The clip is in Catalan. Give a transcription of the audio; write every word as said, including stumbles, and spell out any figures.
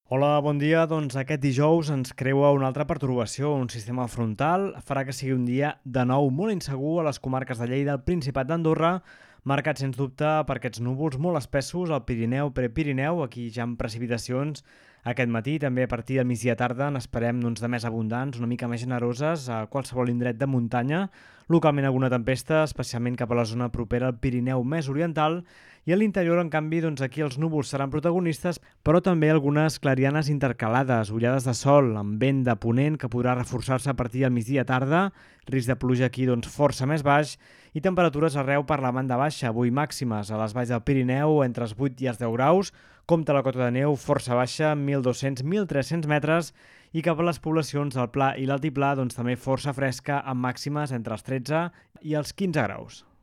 Hola, bon dia. Doncs aquest dijous ens creua una altra pertorbació, un sistema frontal. Farà que sigui un dia de nou molt insegur a les comarques de Lleida, el Principat d'Andorra, marcat sens dubte per aquests núvols molt espessos al Pirineu, Prepirineu. Aquí ja amb precipitacions aquest matí, també a partir del migdia tarda n'esperem doncs, de més abundants, una mica més generoses a qualsevol indret de muntanya. Localment alguna tempesta, especialment cap a la zona propera al Pirineu més oriental, i a l'interior, en canvi, doncs aquí els núvols seran protagonistes, però també algunes clarianes intercalades, ullades de sol amb vent de ponent que podrà reforçar-se a partir del migdia tarda, risc de pluja aquí doncs, força més baix, i temperatures arreu per la banda baixa, avui màximes a les valls del Pirineu entre els vuit i els deu graus, compta la cota de neu força baixa, mil dos-cents a mil tres-cents metres, i cap a les poblacions del Pla i l'Altiplà doncs, també força fresca amb màximes entre els tretze i els quinze graus.